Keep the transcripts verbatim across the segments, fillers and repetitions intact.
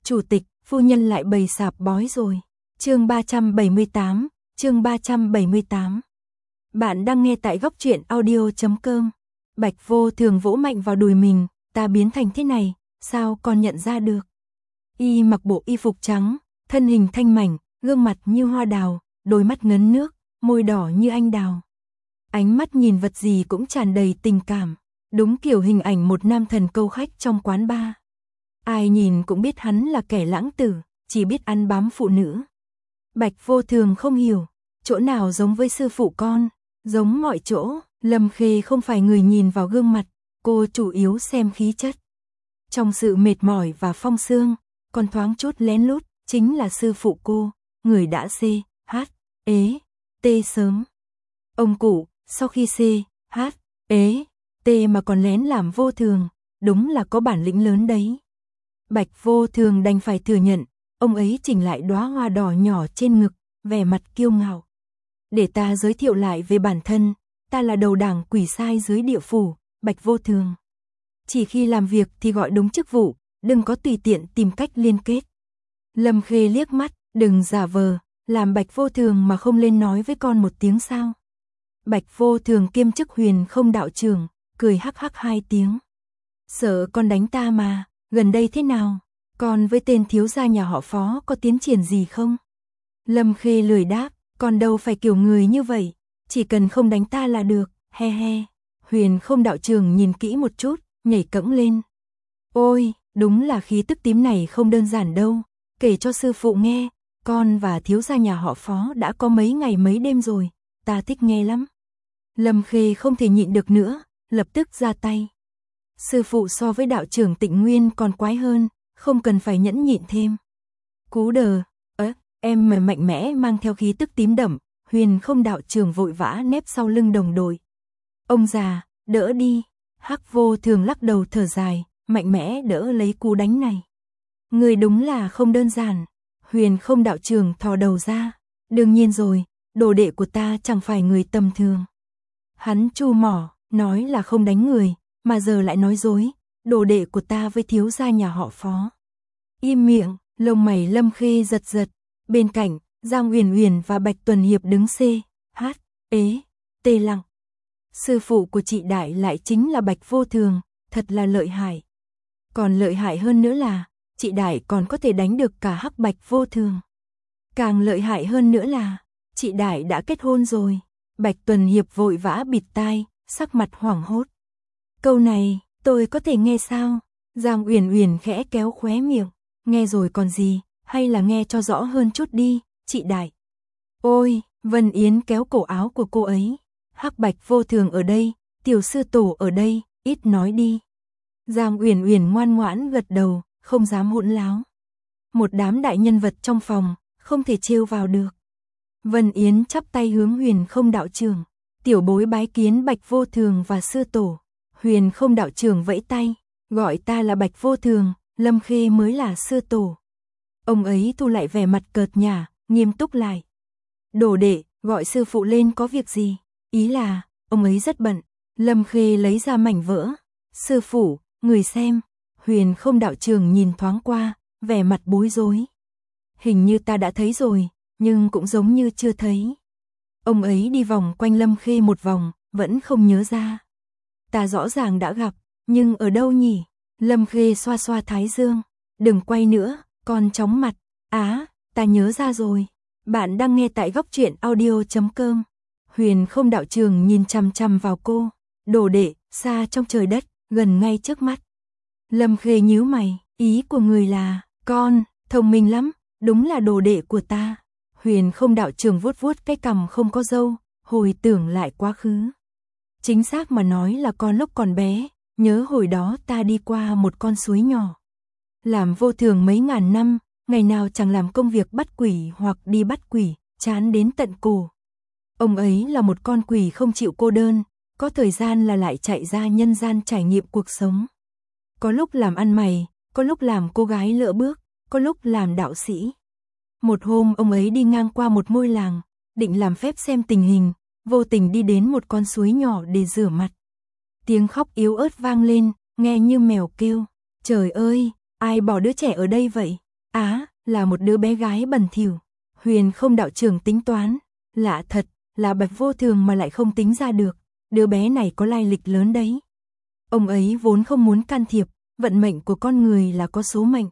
Chủ tịch, phu nhân lại bày sạp bói rồi. Chương ba trăm bảy mươi tám, chương ba trăm bảy mươi tám. Bạn đang nghe tại góc truyện audio chấm com. Bạch Vô Thường vỗ mạnh vào đùi mình, ta biến thành thế này, sao còn nhận ra được? Y mặc bộ y phục trắng, thân hình thanh mảnh, gương mặt như hoa đào, đôi mắt ngấn nước, môi đỏ như anh đào. Ánh mắt nhìn vật gì cũng tràn đầy tình cảm, đúng kiểu hình ảnh một nam thần câu khách trong quán bar. Ai nhìn cũng biết hắn là kẻ lãng tử, chỉ biết ăn bám phụ nữ. Bạch Vô Thường không hiểu, chỗ nào giống với sư phụ con, giống mọi chỗ. Lâm Khê không phải người nhìn vào gương mặt, cô chủ yếu xem khí chất. Trong sự mệt mỏi và phong sương, còn thoáng chút lén lút, chính là sư phụ cô, người đã C, H, ế, T sớm. Ông cụ, sau khi C, H, ế, T mà còn lén làm Vô Thường, đúng là có bản lĩnh lớn đấy. Bạch Vô Thường đành phải thừa nhận, ông ấy chỉnh lại đóa hoa đỏ nhỏ trên ngực, vẻ mặt kiêu ngạo. Để ta giới thiệu lại về bản thân, ta là đầu đảng quỷ sai dưới địa phủ, Bạch Vô Thường. Chỉ khi làm việc thì gọi đúng chức vụ, đừng có tùy tiện tìm cách liên kết. Lâm Khê liếc mắt, đừng giả vờ, làm Bạch Vô Thường mà không lên nói với con một tiếng sao. Bạch Vô Thường kiêm chức Huyền Không đạo trưởng, cười hắc hắc hai tiếng. Sợ con đánh ta mà, gần đây thế nào? Con với tên thiếu gia nhà họ Phó có tiến triển gì không? Lâm Khê lười đáp, con đâu phải kiểu người như vậy, chỉ cần không đánh ta là được, he he. Huyền Không đạo trưởng nhìn kỹ một chút, nhảy cẫng lên. Ôi, đúng là khí tức tím này không đơn giản đâu, kể cho sư phụ nghe, con và thiếu gia nhà họ Phó đã có mấy ngày mấy đêm rồi, ta thích nghe lắm. Lâm Khê không thể nhịn được nữa, lập tức ra tay. Sư phụ so với đạo trưởng Tịnh Nguyên còn quái hơn, không cần phải nhẫn nhịn thêm. Cú đờ, ớ, em mà mạnh mẽ mang theo khí tức tím đậm, Huyền Không đạo trưởng vội vã nép sau lưng đồng đội. Ông già, đỡ đi. Hắc Vô Thường lắc đầu thở dài, mạnh mẽ đỡ lấy cú đánh này. Người đúng là không đơn giản. Huyền Không đạo trưởng thò đầu ra. Đương nhiên rồi, đồ đệ của ta chẳng phải người tầm thường. Hắn chu mỏ, nói là không đánh người, mà giờ lại nói dối, đồ đệ của ta với thiếu gia nhà họ Phó. Im miệng, lông mày Lâm Khê giật giật, bên cạnh, Giang Uyển Uyển và Bạch Tuần Hiệp đứng C, H, ế, T lặng. Sư phụ của chị Đại lại chính là Bạch Vô Thường, thật là lợi hại. Còn lợi hại hơn nữa là, chị Đại còn có thể đánh được cả Hắc Bạch Vô Thường. Càng lợi hại hơn nữa là, chị Đại đã kết hôn rồi. Bạch Tuần Hiệp vội vã bịt tai, sắc mặt hoảng hốt. Câu này, tôi có thể nghe sao? Giang Uyển Uyển khẽ kéo khóe miệng. Nghe rồi còn gì, hay là nghe cho rõ hơn chút đi, chị Đại. Ôi, Vân Yến kéo cổ áo của cô ấy. Hắc Bạch Vô Thường ở đây, tiểu sư tổ ở đây, ít nói đi. Giang Uyển Uyển ngoan ngoãn gật đầu, không dám hỗn láo. Một đám đại nhân vật trong phòng, không thể trêu vào được. Vân Yến chắp tay hướng Huyền Không đạo trưởng, tiểu bối bái kiến Bạch Vô Thường và sư tổ. Huyền Không đạo trưởng vẫy tay, gọi ta là Bạch Vô Thường, Lâm Khê mới là sư tổ. Ông ấy thu lại vẻ mặt cợt nhả, nghiêm túc lại. Đồ đệ, gọi sư phụ lên có việc gì? Ý là, ông ấy rất bận. Lâm Khê lấy ra mảnh vỡ. Sư phụ, người xem. Huyền Không đạo trưởng nhìn thoáng qua, vẻ mặt bối rối. Hình như ta đã thấy rồi, nhưng cũng giống như chưa thấy. Ông ấy đi vòng quanh Lâm Khê một vòng, vẫn không nhớ ra. Ta rõ ràng đã gặp, nhưng ở đâu nhỉ? Lâm Khê xoa xoa thái dương. Đừng quay nữa, con chóng mặt. Á, ta nhớ ra rồi. Bạn đang nghe tại góc truyện audio chấm com. Huyền Không đạo trưởng nhìn chằm chằm vào cô. Đồ đệ, xa trong trời đất, gần ngay trước mắt. Lâm Khê nhíu mày, ý của người là, con, thông minh lắm, đúng là đồ đệ của ta. Huyền Không đạo trưởng vuốt vuốt cái cằm không có râu, hồi tưởng lại quá khứ. Chính xác mà nói là con lúc còn bé, nhớ hồi đó ta đi qua một con suối nhỏ. Làm vô thường mấy ngàn năm, ngày nào chẳng làm công việc bắt quỷ hoặc đi bắt quỷ, chán đến tận cổ. Ông ấy là một con quỷ không chịu cô đơn, có thời gian là lại chạy ra nhân gian trải nghiệm cuộc sống. Có lúc làm ăn mày, có lúc làm cô gái lỡ bước, có lúc làm đạo sĩ. Một hôm ông ấy đi ngang qua một ngôi làng, định làm phép xem tình hình, vô tình đi đến một con suối nhỏ để rửa mặt. Tiếng khóc yếu ớt vang lên, nghe như mèo kêu. Trời ơi, ai bỏ đứa trẻ ở đây vậy? Á, là một đứa bé gái bẩn thỉu. Huyền không đạo trưởng tính toán. Lạ thật, là Bạch Vô Thường mà lại không tính ra được. Đứa bé này có lai lịch lớn đấy. Ông ấy vốn không muốn can thiệp, vận mệnh của con người là có số mệnh.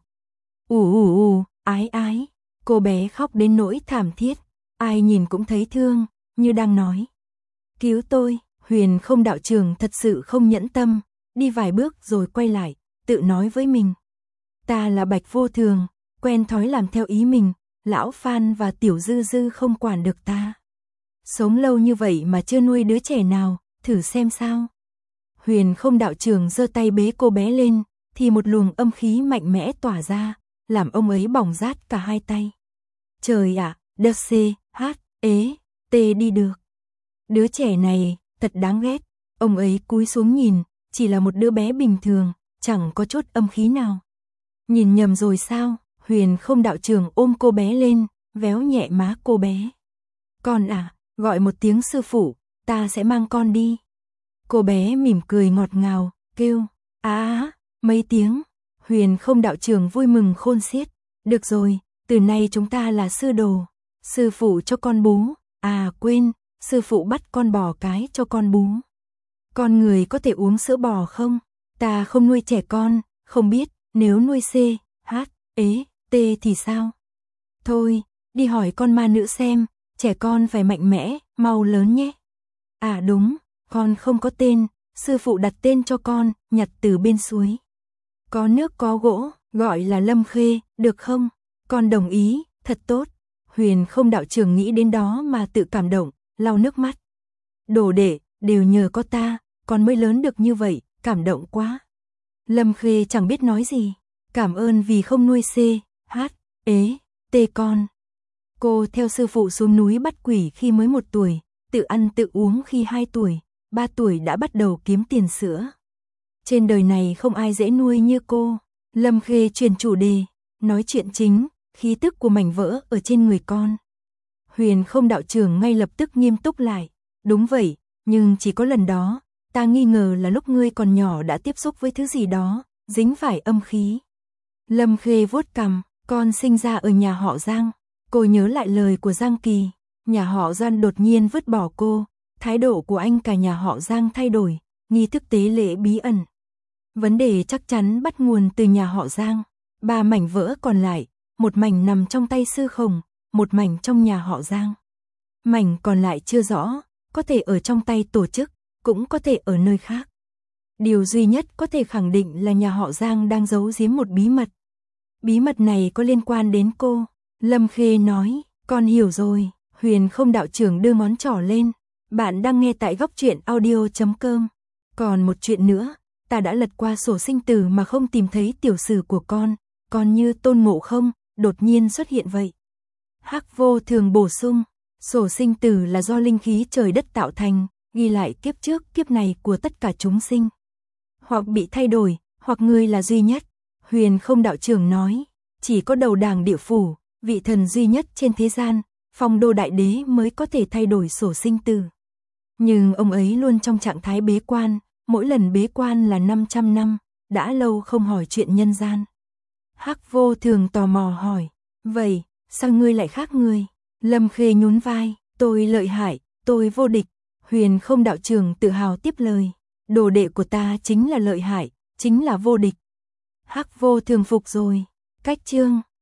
Ù ù ù, ái ái. Cô bé khóc đến nỗi thảm thiết. Ai nhìn cũng thấy thương, như đang nói. Cứu tôi, Huyền không đạo trưởng thật sự không nhẫn tâm. Đi vài bước rồi quay lại, tự nói với mình. Ta là Bạch Vô Thường, quen thói làm theo ý mình. Lão Phan và Tiểu Dư Dư không quản được ta. Sống lâu như vậy mà chưa nuôi đứa trẻ nào, thử xem sao. Huyền không đạo trưởng giơ tay bế cô bé lên, thì một luồng âm khí mạnh mẽ tỏa ra, làm ông ấy bỏng rát cả hai tay. Trời ạ, đơ xê, hát, ế, tê đi được. Đứa trẻ này, thật đáng ghét. Ông ấy cúi xuống nhìn, chỉ là một đứa bé bình thường, chẳng có chút âm khí nào. Nhìn nhầm rồi sao? Huyền không đạo trưởng ôm cô bé lên, véo nhẹ má cô bé. Con à, gọi một tiếng sư phụ, ta sẽ mang con đi. Cô bé mỉm cười ngọt ngào, kêu, á á, mấy tiếng. Huyền không đạo trưởng vui mừng khôn xiết. Được rồi, từ nay chúng ta là sư đồ. Sư phụ cho con bú. À quên, sư phụ bắt con bò cái cho con bú. Con người có thể uống sữa bò không? Ta không nuôi trẻ con, không biết, nếu nuôi C, H, ế, T thì sao? Thôi, đi hỏi con ma nữ xem, trẻ con phải mạnh mẽ, mau lớn nhé. À đúng, con không có tên, sư phụ đặt tên cho con, nhặt từ bên suối. Có nước có gỗ, gọi là Lâm Khê, được không? Con đồng ý, thật tốt. Huyền không đạo trưởng nghĩ đến đó mà tự cảm động, lau nước mắt. Đồ đệ, đều nhờ có ta, con mới lớn được như vậy, cảm động quá. Lâm Khê chẳng biết nói gì, cảm ơn vì không nuôi C, H, ế, T con. Cô theo sư phụ xuống núi bắt quỷ khi mới một tuổi, tự ăn tự uống khi hai tuổi, ba tuổi đã bắt đầu kiếm tiền sữa. Trên đời này không ai dễ nuôi như cô. Lâm Khê chuyển chủ đề, nói chuyện chính, khí tức của mảnh vỡ ở trên người con. Huyền không đạo trưởng ngay lập tức nghiêm túc lại. Đúng vậy, nhưng chỉ có lần đó, ta nghi ngờ là lúc ngươi còn nhỏ đã tiếp xúc với thứ gì đó, dính phải âm khí. Lâm Khê vuốt cằm, con sinh ra ở nhà họ Giang. Cô nhớ lại lời của Giang Kỳ, nhà họ Giang đột nhiên vứt bỏ cô, thái độ của anh cả nhà họ Giang thay đổi, nghi thức tế lễ bí ẩn. Vấn đề chắc chắn bắt nguồn từ nhà họ Giang. Ba mảnh vỡ còn lại, một mảnh nằm trong tay sư khổng, một mảnh trong nhà họ Giang. Mảnh còn lại chưa rõ, có thể ở trong tay tổ chức, cũng có thể ở nơi khác. Điều duy nhất có thể khẳng định là nhà họ Giang đang giấu giếm một bí mật. Bí mật này có liên quan đến cô. Lâm Khê nói, con hiểu rồi. Huyền không đạo trưởng đưa ngón trỏ lên. Bạn đang nghe tại góc truyện audio chấm com. Còn một chuyện nữa, ta đã lật qua sổ sinh tử mà không tìm thấy tiểu sử của con, còn như Tôn Ngộ Không, đột nhiên xuất hiện vậy. Hắc Vô Thường bổ sung, sổ sinh tử là do linh khí trời đất tạo thành, ghi lại kiếp trước kiếp này của tất cả chúng sinh. Hoặc bị thay đổi, hoặc người là duy nhất. Huyền không đạo trưởng nói, chỉ có đầu đàng địa phủ, vị thần duy nhất trên thế gian, Phong Đô Đại Đế mới có thể thay đổi sổ sinh tử. Nhưng ông ấy luôn trong trạng thái bế quan, mỗi lần bế quan là năm trăm năm, đã lâu không hỏi chuyện nhân gian. Hắc Vô Thường tò mò hỏi, vậy, sao ngươi lại khác người? Lâm Khê nhún vai, tôi lợi hại, tôi vô địch. Huyền không đạo trưởng tự hào tiếp lời, đồ đệ của ta chính là lợi hại, chính là vô địch. Hắc Vô Thường phục rồi, cách chương.